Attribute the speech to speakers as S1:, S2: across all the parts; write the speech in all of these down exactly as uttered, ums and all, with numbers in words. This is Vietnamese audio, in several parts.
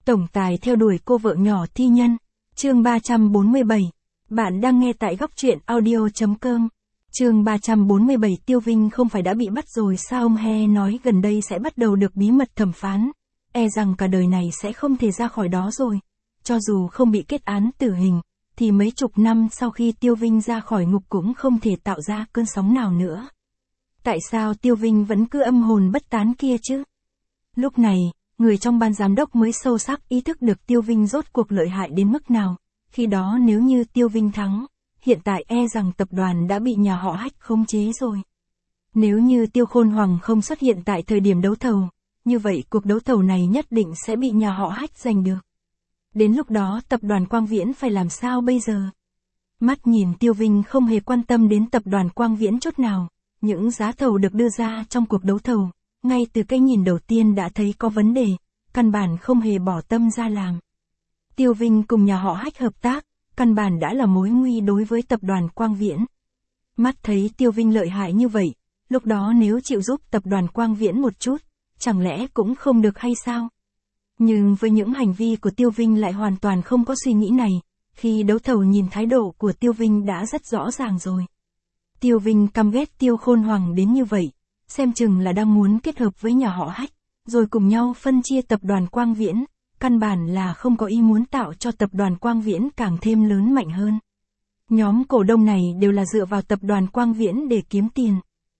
S1: Tổng tài theo đuổi cô vợ nhỏ thi nhân. Chương ba trăm bốn mươi bảy. Bạn đang nghe tại góc truyện audio chấm com. Chương ba trăm bốn mươi bảy. Tiêu Vinh không phải đã bị bắt rồi sao? Ông He nói gần đây sẽ bắt đầu được bí mật thẩm phán. E rằng cả đời này sẽ không thể ra khỏi đó rồi. Cho dù không bị kết án tử hình, thì mấy chục năm sau khi Tiêu Vinh ra khỏi ngục cũng không thể tạo ra cơn sóng nào nữa. Tại sao Tiêu Vinh vẫn cứ âm hồn bất tán kia chứ? Lúc này, người trong ban giám đốc mới sâu sắc ý thức được Tiêu Vinh rốt cuộc lợi hại đến mức nào. Khi đó nếu như Tiêu Vinh thắng, hiện tại e rằng tập đoàn đã bị nhà họ Hách khống chế rồi. Nếu như Tiêu Khôn Hoàng không xuất hiện tại thời điểm đấu thầu, như vậy cuộc đấu thầu này nhất định sẽ bị nhà họ Hách giành được. Đến lúc đó tập đoàn Quang Viễn phải làm sao bây giờ? Mắt nhìn Tiêu Vinh không hề quan tâm đến tập đoàn Quang Viễn chút nào. Những giá thầu được đưa ra trong cuộc đấu thầu, ngay từ cái nhìn đầu tiên đã thấy có vấn đề, căn bản không hề bỏ tâm ra làm. Tiêu Vinh cùng nhà họ Hách hợp tác, căn bản đã là mối nguy đối với tập đoàn Quang Viễn. Mắt thấy Tiêu Vinh lợi hại như vậy, lúc đó nếu chịu giúp tập đoàn Quang Viễn một chút, chẳng lẽ cũng không được hay sao? Nhưng với những hành vi của Tiêu Vinh lại hoàn toàn không có suy nghĩ này, khi đấu thầu nhìn thái độ của Tiêu Vinh đã rất rõ ràng rồi. Tiêu Vinh căm ghét Tiêu Khôn Hoàng đến như vậy, xem chừng là đang muốn kết hợp với nhà họ Hách, rồi cùng nhau phân chia tập đoàn Quang Viễn, căn bản là không có ý muốn tạo cho tập đoàn Quang Viễn càng thêm lớn mạnh hơn. Nhóm cổ đông này đều là dựa vào tập đoàn Quang Viễn để kiếm tiền.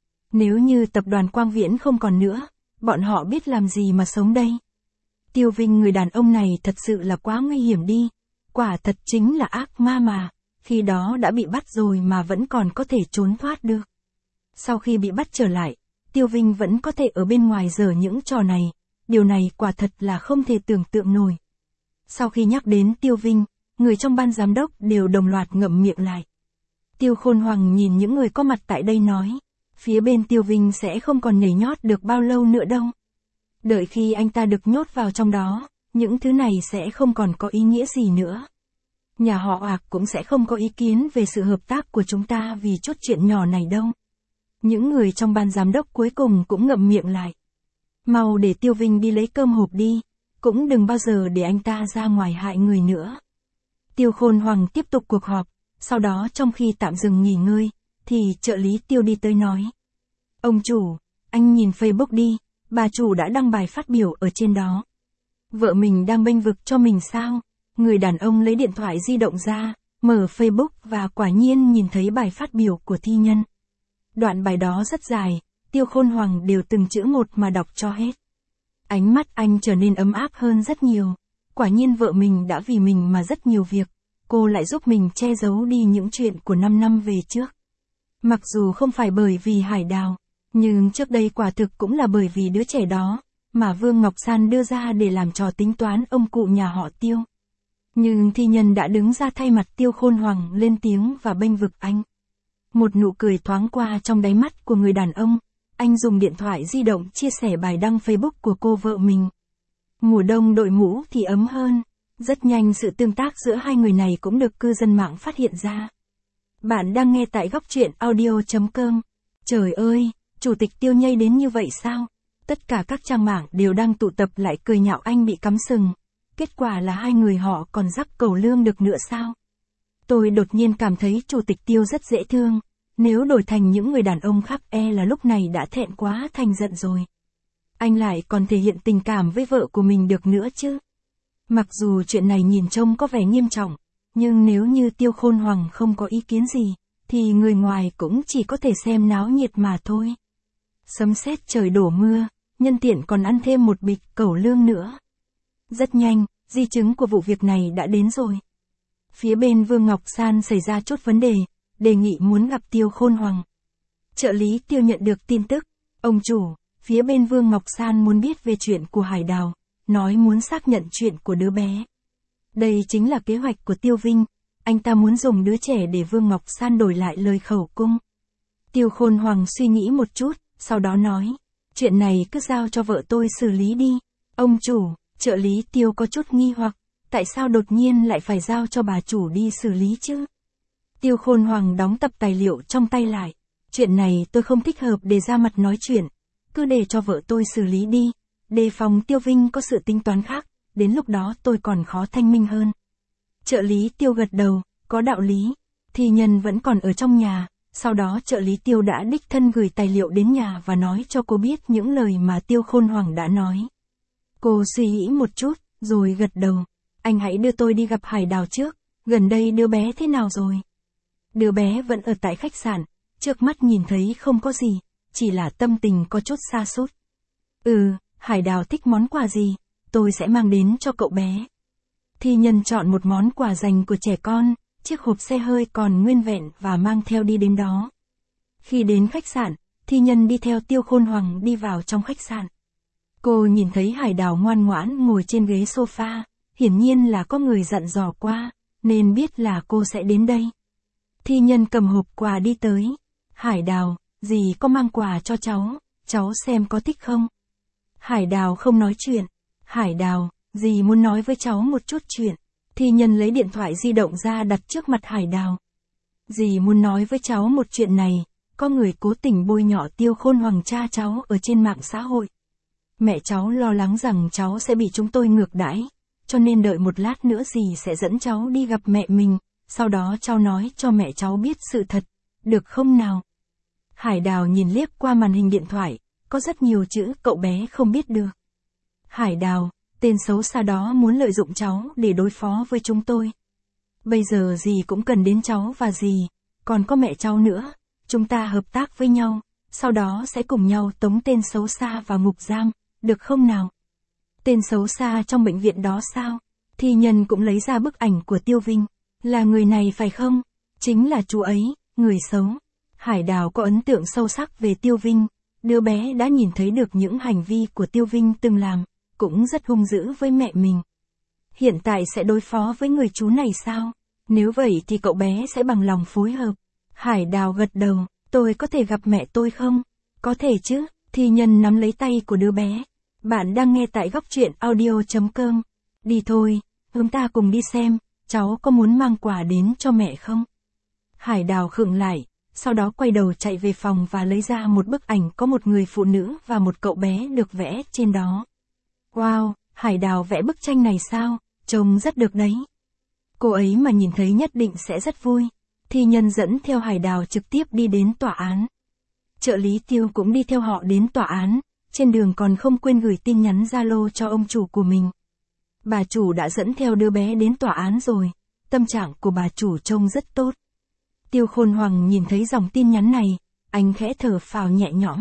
S1: Nếu như tập đoàn Quang Viễn không còn nữa, bọn họ biết làm gì mà sống đây? Tiêu Vinh người đàn ông này thật sự là quá nguy hiểm đi, quả thật chính là ác ma mà. Khi đó đã bị bắt rồi mà vẫn còn có thể trốn thoát được. Sau khi bị bắt trở lại, Tiêu Vinh vẫn có thể ở bên ngoài giở những trò này, điều này quả thật là không thể tưởng tượng nổi. Sau khi nhắc đến Tiêu Vinh, người trong ban giám đốc đều đồng loạt ngậm miệng lại. Tiêu Khôn Hoàng nhìn những người có mặt tại đây nói, phía bên Tiêu Vinh sẽ không còn nhảy nhót được bao lâu nữa đâu. Đợi khi anh ta được nhốt vào trong đó, những thứ này sẽ không còn có ý nghĩa gì nữa. Nhà họ Ạc cũng sẽ không có ý kiến về sự hợp tác của chúng ta vì chút chuyện nhỏ này đâu. Những người trong ban giám đốc cuối cùng cũng ngậm miệng lại. Mau để Tiêu Vinh đi lấy cơm hộp đi, cũng đừng bao giờ để anh ta ra ngoài hại người nữa. Tiêu Khôn Hoàng tiếp tục cuộc họp, sau đó trong khi tạm dừng nghỉ ngơi, thì trợ lý Tiêu đi tới nói. Ông chủ, anh nhìn Facebook đi, bà chủ đã đăng bài phát biểu ở trên đó. Vợ mình đang bênh vực cho mình sao? Người đàn ông lấy điện thoại di động ra, mở Facebook và quả nhiên nhìn thấy bài phát biểu của thi nhân. Đoạn bài đó rất dài, Tiêu Khôn Hoàng đều từng chữ một mà đọc cho hết. Ánh mắt anh trở nên ấm áp hơn rất nhiều. Quả nhiên vợ mình đã vì mình mà rất nhiều việc, cô lại giúp mình che giấu đi những chuyện của năm năm về trước. Mặc dù không phải bởi vì Hải Đào, nhưng trước đây quả thực cũng là bởi vì đứa trẻ đó, mà Vương Ngọc San đưa ra để làm trò tính toán ông cụ nhà họ Tiêu. Nhưng thi nhân đã đứng ra thay mặt Tiêu Khôn Hoàng lên tiếng và bênh vực anh. Một nụ cười thoáng qua trong đáy mắt của người đàn ông, anh dùng điện thoại di động chia sẻ bài đăng Facebook của cô vợ mình. Mùa đông đội mũ thì ấm hơn, rất nhanh sự tương tác giữa hai người này cũng được cư dân mạng phát hiện ra. Bạn đang nghe tại góc truyện audio chấm com. Trời ơi, chủ tịch Tiêu nhây đến như vậy sao? Tất cả các trang mạng đều đang tụ tập lại cười nhạo anh bị cắm sừng. Kết quả là hai người họ còn rắc cẩu lương được nữa sao? Tôi đột nhiên cảm thấy chủ tịch Tiêu rất dễ thương. Nếu đổi thành những người đàn ông khác e là lúc này đã thẹn quá thành giận rồi. Anh lại còn thể hiện tình cảm với vợ của mình được nữa chứ. Mặc dù chuyện này nhìn trông có vẻ nghiêm trọng, nhưng nếu như Tiêu Khôn Hoàng không có ý kiến gì, thì người ngoài cũng chỉ có thể xem náo nhiệt mà thôi. Sấm sét trời đổ mưa, nhân tiện còn ăn thêm một bịch cẩu lương nữa. Rất nhanh, di chứng của vụ việc này đã đến rồi. Phía bên Vương Ngọc San xảy ra chút vấn đề, đề nghị muốn gặp Tiêu Khôn Hoàng. Trợ lý Tiêu nhận được tin tức, ông chủ, phía bên Vương Ngọc San muốn biết về chuyện của Hải Đào, nói muốn xác nhận chuyện của đứa bé. Đây chính là kế hoạch của Tiêu Vinh, anh ta muốn dùng đứa trẻ để Vương Ngọc San đổi lại lời khẩu cung. Tiêu Khôn Hoàng suy nghĩ một chút, sau đó nói, chuyện này cứ giao cho vợ tôi xử lý đi. Ông chủ, trợ lý Tiêu có chút nghi hoặc, tại sao đột nhiên lại phải giao cho bà chủ đi xử lý chứ? Tiêu Khôn Hoàng đóng tập tài liệu trong tay lại. Chuyện này tôi không thích hợp để ra mặt nói chuyện, cứ để cho vợ tôi xử lý đi, đề phòng Tiêu Vinh có sự tính toán khác, đến lúc đó tôi còn khó thanh minh hơn. Trợ lý Tiêu gật đầu, có đạo lý. Thi Nhân vẫn còn ở trong nhà, sau đó trợ lý Tiêu đã đích thân gửi tài liệu đến nhà và nói cho cô biết những lời mà Tiêu Khôn Hoàng đã nói. Cô suy nghĩ một chút, rồi gật đầu. Anh hãy đưa tôi đi gặp Hải Đào trước, gần đây đứa bé thế nào rồi? Đứa bé vẫn ở tại khách sạn, trước mắt nhìn thấy không có gì, chỉ là tâm tình có chút sa sút. Ừ, Hải Đào thích món quà gì, tôi sẽ mang đến cho cậu bé. Thi Nhân chọn một món quà dành của trẻ con, chiếc hộp xe hơi còn nguyên vẹn và mang theo đi đến đó. Khi đến khách sạn, Thi Nhân đi theo Tiêu Khôn Hoàng đi vào trong khách sạn. Cô nhìn thấy Hải Đào ngoan ngoãn ngồi trên ghế sofa, hiển nhiên là có người dặn dò qua, nên biết là cô sẽ đến đây. Thi Nhân cầm hộp quà đi tới. Hải Đào, dì có mang quà cho cháu, cháu xem có thích không? Hải Đào không nói chuyện. Hải Đào, dì muốn nói với cháu một chút chuyện. Thi Nhân lấy điện thoại di động ra đặt trước mặt Hải Đào. Dì muốn nói với cháu một chuyện này, có người cố tình bôi nhọ Tiêu Khôn Hoàng cha cháu ở trên mạng xã hội. Mẹ cháu lo lắng rằng cháu sẽ bị chúng tôi ngược đãi, cho nên đợi một lát nữa dì sẽ dẫn cháu đi gặp mẹ mình, sau đó cháu nói cho mẹ cháu biết sự thật, được không nào? Hải Đào nhìn liếc qua màn hình điện thoại, có rất nhiều chữ cậu bé không biết được. Hải Đào, tên xấu xa đó muốn lợi dụng cháu để đối phó với chúng tôi. Bây giờ dì cũng cần đến cháu và dì, còn có mẹ cháu nữa, chúng ta hợp tác với nhau, sau đó sẽ cùng nhau tống tên xấu xa vào ngục giam, được không nào? Tên xấu xa trong bệnh viện đó sao? Thi Nhân cũng lấy ra bức ảnh của Tiêu Vinh. Là người này phải không? Chính là chú ấy, người xấu. Hải Đào có ấn tượng sâu sắc về Tiêu Vinh, đứa bé đã nhìn thấy được những hành vi của Tiêu Vinh từng làm, cũng rất hung dữ với mẹ mình. Hiện tại sẽ đối phó với người chú này sao? Nếu vậy thì cậu bé sẽ bằng lòng phối hợp. Hải Đào gật đầu, tôi có thể gặp mẹ tôi không? Có thể chứ, Thi Nhân nắm lấy tay của đứa bé. Bạn đang nghe tại góc truyện audio chấm com. Đi thôi, chúng ta cùng đi xem, cháu có muốn mang quà đến cho mẹ không? Hải Đào khựng lại, sau đó quay đầu chạy về phòng và lấy ra một bức ảnh có một người phụ nữ và một cậu bé được vẽ trên đó. Wow, Hải Đào vẽ bức tranh này sao? Trông rất được đấy. Cô ấy mà nhìn thấy nhất định sẽ rất vui. Thi Nhân dẫn theo Hải Đào trực tiếp đi đến tòa án. Trợ lý Tiêu cũng đi theo họ đến tòa án, trên đường còn không quên gửi tin nhắn Zalo cho ông chủ của mình. Bà chủ đã dẫn theo đứa bé đến tòa án rồi, tâm trạng của bà chủ trông rất tốt. Tiêu Khôn Hoàng nhìn thấy dòng tin nhắn này, anh khẽ thở phào nhẹ nhõm.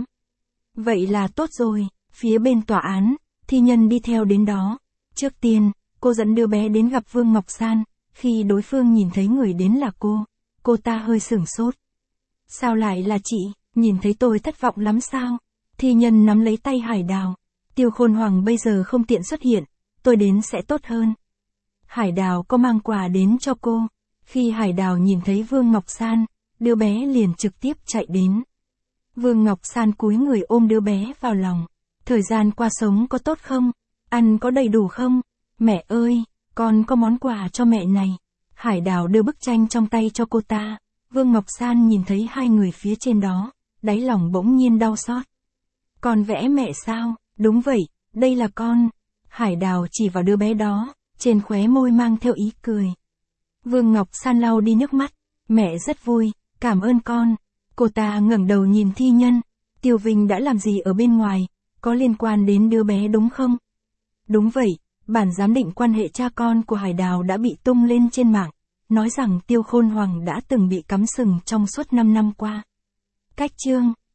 S1: Vậy là tốt rồi, phía bên tòa án, Thi Nhân đi theo đến đó. Trước tiên, cô dẫn đứa bé đến gặp Vương Ngọc San, khi đối phương nhìn thấy người đến là cô, cô ta hơi sửng sốt. Sao lại là chị, nhìn thấy tôi thất vọng lắm sao? Thi Nhân nắm lấy tay Hải Đào. Tiêu Khôn Hoàng bây giờ không tiện xuất hiện, tôi đến sẽ tốt hơn. Hải Đào có mang quà đến cho cô. Khi Hải Đào nhìn thấy Vương Ngọc San, đứa bé liền trực tiếp chạy đến. Vương Ngọc San cúi người ôm đứa bé vào lòng. Thời gian qua sống có tốt không? Ăn có đầy đủ không? Mẹ ơi, con có món quà cho mẹ này. Hải Đào đưa bức tranh trong tay cho cô ta. Vương Ngọc San nhìn thấy hai người phía trên đó, đáy lòng bỗng nhiên đau xót. Con vẽ mẹ sao? Đúng vậy, đây là con. Hải Đào chỉ vào đứa bé đó, trên khóe môi mang theo ý cười. Vương Ngọc San lau đi nước mắt. Mẹ rất vui, cảm ơn con. Cô ta ngẩng đầu nhìn Thi Nhân. Tiêu Vinh đã làm gì ở bên ngoài, có liên quan đến đứa bé đúng không? Đúng vậy, bản giám định quan hệ cha con của Hải Đào đã bị tung lên trên mạng, nói rằng Tiêu Khôn Hoàng đã từng bị cắm sừng trong suốt năm năm qua. Cách chương